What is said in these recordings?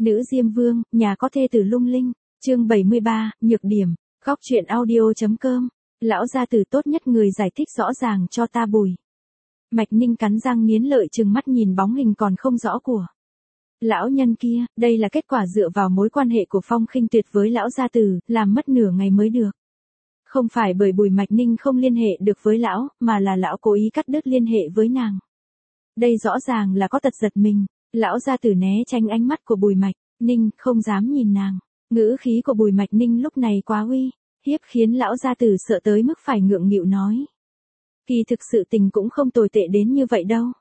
Nữ Diêm Vương, nhà có thê tử lung linh. Chương 73, nhược điểm. Góc truyện audio.com. Lão gia tử tốt nhất người giải thích rõ ràng cho ta Bùi Mạch Ninh cắn răng nghiến lợi trừng mắt nhìn bóng hình còn không rõ của lão nhân kia. Đây là kết quả dựa vào mối quan hệ của Phong Khinh Tuyệt với lão gia tử, làm mất nửa ngày mới được. Không phải bởi Bùi Mạch Ninh không liên hệ được với lão, mà là lão cố ý cắt đứt liên hệ với nàng. Đây rõ ràng là có tật giật mình. Lão gia tử né tránh ánh mắt của Bùi Mạch Ninh, không dám nhìn nàng. Ngữ khí của Bùi Mạch Ninh lúc này quá uy hiếp khiến lão gia tử sợ tới mức phải ngượng nghịu nói. Kỳ thực sự tình cũng không tồi tệ đến như vậy đâu.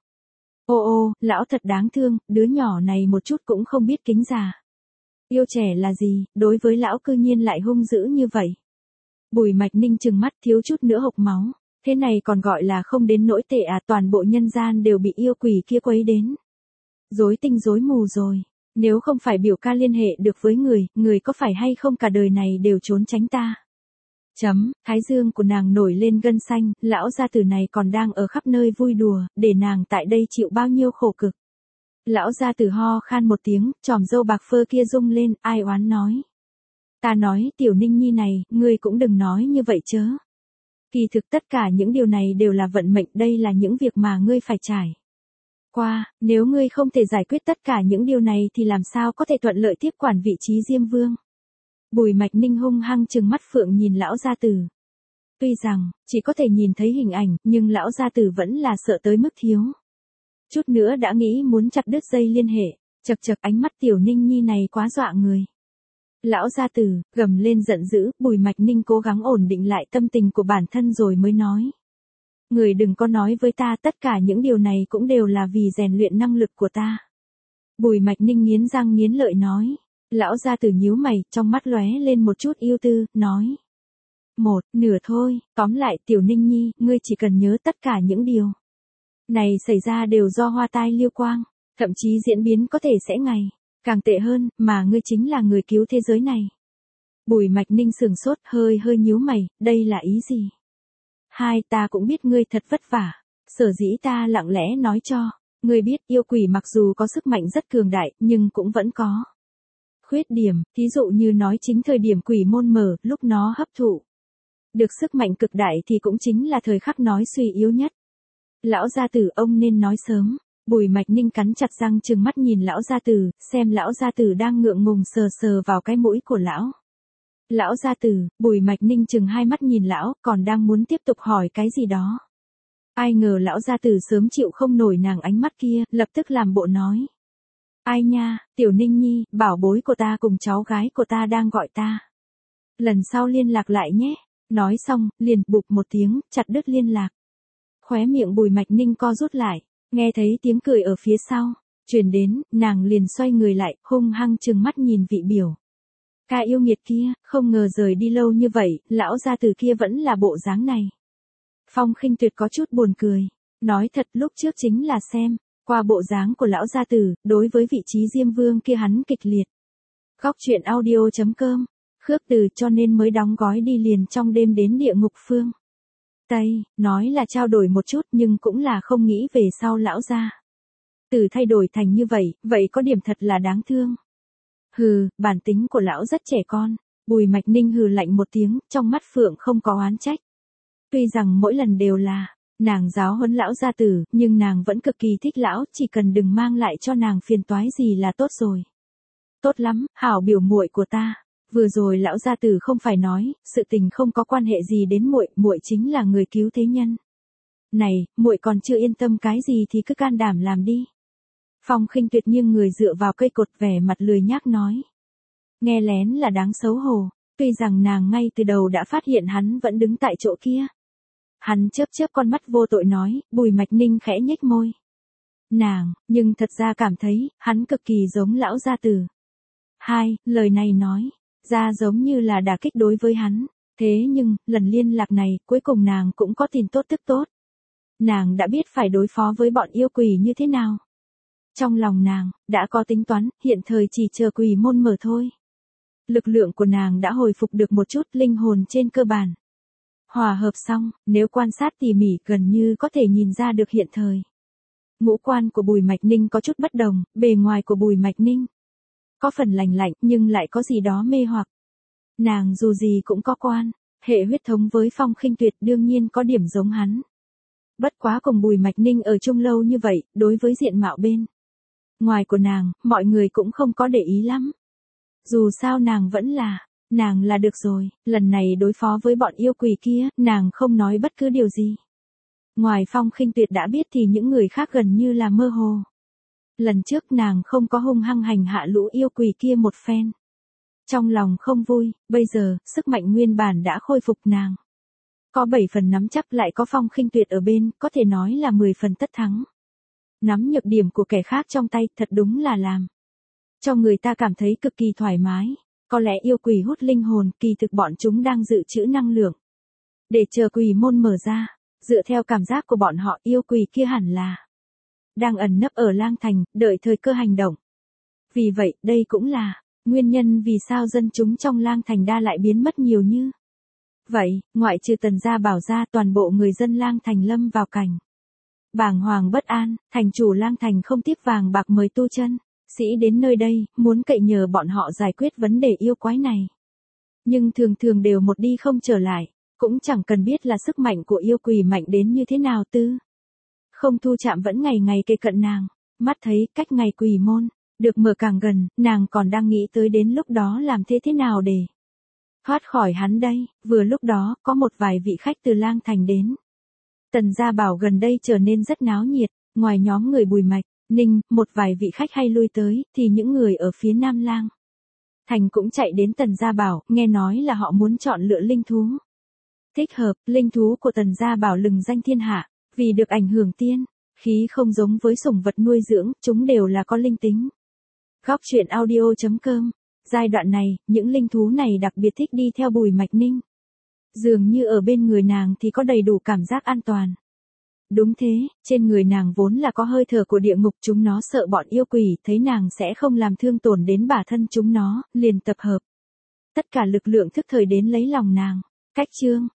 Ô, lão thật đáng thương, đứa nhỏ này một chút cũng không biết kính già. Yêu trẻ là gì, đối với lão cư nhiên lại hung dữ như vậy. Bùi Mạch Ninh trừng mắt thiếu chút nữa hộc máu. Thế này còn gọi là không đến nỗi tệ à, toàn bộ nhân gian đều bị yêu quỷ kia quấy đến. Rối tinh rối mù rồi. Nếu không phải biểu ca liên hệ được với người có phải hay không cả đời này đều trốn tránh ta. Thái dương của nàng nổi lên gân xanh, lão gia tử này còn đang ở khắp nơi vui đùa, để nàng tại đây chịu bao nhiêu khổ cực. Lão gia tử ho khan một tiếng, chòm râu bạc phơ kia rung lên, ai oán nói. Ta nói, Tiểu Ninh Nhi này, ngươi cũng đừng nói như vậy chớ. Kỳ thực tất cả những điều này đều là vận mệnh, đây là những việc mà ngươi phải trải qua, nếu ngươi không thể giải quyết tất cả những điều này thì làm sao có thể thuận lợi tiếp quản vị trí Diêm Vương. Bùi Mạch Ninh hung hăng trừng mắt phượng nhìn lão gia tử. Tuy rằng, chỉ có thể nhìn thấy hình ảnh, nhưng lão gia tử vẫn là sợ tới mức thiếu chút nữa đã nghĩ muốn chặt đứt dây liên hệ. Chật ánh mắt Tiểu Ninh Nhi này quá dọa người. Lão gia tử, gầm lên giận dữ, Bùi Mạch Ninh cố gắng ổn định lại tâm tình của bản thân rồi mới nói. Người đừng có nói với ta, tất cả những điều này cũng đều là vì rèn luyện năng lực của ta. Bùi Mạch Ninh nghiến răng nghiến lợi nói. Lão gia tử nhíu mày, trong mắt lóe lên một chút ưu tư, nói. Một nửa thôi, tóm lại Tiểu Ninh Nhi, ngươi chỉ cần nhớ tất cả những điều này xảy ra đều do hoa tai liêu quang, thậm chí diễn biến có thể sẽ ngày càng tệ hơn, mà ngươi chính là người cứu thế giới này. Bùi Mạch Ninh sừng sốt, hơi nhíu mày, đây là ý gì? Ta cũng biết ngươi thật vất vả, sở dĩ ta lặng lẽ nói cho ngươi biết, yêu quỷ mặc dù có sức mạnh rất cường đại, nhưng cũng vẫn có khuyết điểm, thí dụ như nói chính thời điểm quỷ môn mở, lúc nó hấp thụ được sức mạnh cực đại thì cũng chính là thời khắc nói suy yếu nhất. Lão gia tử, ông nên nói sớm. Bùi Mạch Ninh cắn chặt răng trừng mắt nhìn lão gia tử, xem lão gia tử đang ngượng ngùng sờ vào cái mũi của lão. Lão gia tử, Bùi Mạch Ninh trừng hai mắt nhìn lão, còn đang muốn tiếp tục hỏi cái gì đó. Ai ngờ lão gia tử sớm chịu không nổi nàng ánh mắt kia, lập tức làm bộ nói. Ai nha, Tiểu Ninh Nhi, bảo bối của ta cùng cháu gái của ta đang gọi ta. Lần sau liên lạc lại nhé. Nói xong, liền bụp một tiếng, chặt đứt liên lạc. Khóe miệng Bùi Mạch Ninh co rút lại, nghe thấy tiếng cười ở phía sau truyền đến, nàng liền xoay người lại, hung hăng trừng mắt nhìn vị biểu ca yêu nghiệt kia, không ngờ rời đi lâu như vậy, lão gia tử kia vẫn là bộ dáng này. Phong Khinh Tuyệt có chút buồn cười, nói thật lúc trước chính là xem qua bộ dáng của lão gia tử, đối với vị trí Diêm Vương kia hắn kịch liệt. Góc truyện audio.com, khước từ cho nên mới đóng gói đi liền trong đêm đến địa ngục phương Tây, nói là trao đổi một chút nhưng cũng là không nghĩ về sau lão gia tử thay đổi thành như vậy có điểm thật là đáng thương. Hừ, bản tính của lão rất trẻ con. Bùi Mạch Ninh hừ lạnh một tiếng, trong mắt phượng không có oán trách. Tuy rằng mỗi lần đều là nàng giáo huấn lão gia tử, nhưng nàng vẫn cực kỳ thích lão, chỉ cần đừng mang lại cho nàng phiền toái gì là tốt rồi. Tốt lắm, hảo biểu muội của ta. Vừa rồi lão gia tử không phải nói, sự tình không có quan hệ gì đến muội chính là người cứu thế nhân. Này, muội còn chưa yên tâm cái gì thì cứ can đảm làm đi. Phong Khinh Tuyệt nghiêng người dựa vào cây cột, vẻ mặt lười nhác nói. Nghe lén là đáng xấu hổ, tuy rằng nàng ngay từ đầu đã phát hiện hắn vẫn đứng tại chỗ kia. Hắn chớp con mắt vô tội nói, Bùi Mạch Ninh khẽ nhếch môi. Nàng, nhưng thật ra cảm thấy, hắn cực kỳ giống lão gia tử. Lời này nói ra giống như là đả kích đối với hắn. Thế nhưng, lần liên lạc này, cuối cùng nàng cũng có tin tốt tức tốt. Nàng đã biết phải đối phó với bọn yêu quỷ như thế nào. Trong lòng nàng, đã có tính toán, hiện thời chỉ chờ quỷ môn mở thôi. Lực lượng của nàng đã hồi phục được một chút, linh hồn trên cơ bản hòa hợp xong, nếu quan sát tỉ mỉ gần như có thể nhìn ra được hiện thời ngũ quan của Bùi Mạch Ninh có chút bất đồng. Bề ngoài của Bùi Mạch Ninh Có phần lành lạnh nhưng lại có gì đó mê hoặc. Nàng dù gì cũng có quan hệ huyết thống với Phong Khinh Tuyệt, đương nhiên có điểm giống hắn. Bất quá cùng Bùi Mạch Ninh ở chung lâu như vậy, đối với diện mạo bên ngoài của nàng, mọi người cũng không có để ý lắm. Dù sao nàng là được rồi, lần này đối phó với bọn yêu quỷ kia, nàng không nói bất cứ điều gì. Ngoài Phong Khinh Tuyệt đã biết thì những người khác gần như là mơ hồ. Lần trước nàng không có hung hăng hành hạ lũ yêu quỷ kia một phen. Trong lòng không vui, bây giờ, sức mạnh nguyên bản đã khôi phục nàng. Có 7 phần nắm chắc lại có Phong Khinh Tuyệt ở bên, có thể nói là 10 phần tất thắng. Nắm nhược điểm của kẻ khác trong tay thật đúng là làm cho người ta cảm thấy cực kỳ thoải mái. Có lẽ yêu quỷ hút linh hồn, kỳ thực bọn chúng đang dự trữ năng lượng để chờ quỷ môn mở ra. Dựa theo cảm giác của bọn họ, yêu quỷ kia hẳn là đang ẩn nấp ở Lang Thành, đợi thời cơ hành động. Vì vậy, đây cũng là nguyên nhân vì sao dân chúng trong Lang Thành đa lại biến mất nhiều như vậy. Ngoại trừ Tần Gia Bảo ra, toàn bộ người dân Lang Thành lâm vào cảnh bàng hoàng bất an. Thành chủ Lang Thành không tiếc vàng bạc mời tu chân sĩ đến nơi đây, muốn cậy nhờ bọn họ giải quyết vấn đề yêu quái này. Nhưng thường thường đều một đi không trở lại, cũng chẳng cần biết là sức mạnh của yêu quỷ mạnh đến như thế nào tư. Không thu chạm vẫn ngày ngày kề cận nàng, mắt thấy cách ngày quỷ môn được mở càng gần, nàng còn đang nghĩ tới đến lúc đó làm thế nào để thoát khỏi hắn đây. Vừa lúc đó, có một vài vị khách từ Lang Thành đến. Tần Gia Bảo gần đây trở nên rất náo nhiệt, ngoài nhóm người Bùi Mạch Ninh, một vài vị khách hay lui tới, thì những người ở phía Nam Lang Thành cũng chạy đến Tần Gia Bảo, nghe nói là họ muốn chọn lựa linh thú thích hợp. Linh thú của Tần Gia Bảo lừng danh thiên hạ, vì được ảnh hưởng tiên khí không giống với sủng vật nuôi dưỡng, chúng đều là có linh tính. Góc truyện audio.com. Giai đoạn này, những linh thú này đặc biệt thích đi theo Bùi Mạch Ninh. Dường như ở bên người nàng thì có đầy đủ cảm giác an toàn. Đúng thế, trên người nàng vốn là có hơi thở của địa ngục, chúng nó sợ bọn yêu quỷ thấy nàng sẽ không làm thương tổn đến bản thân chúng nó, liền tập hợp tất cả lực lượng thức thời đến lấy lòng nàng. Cách chương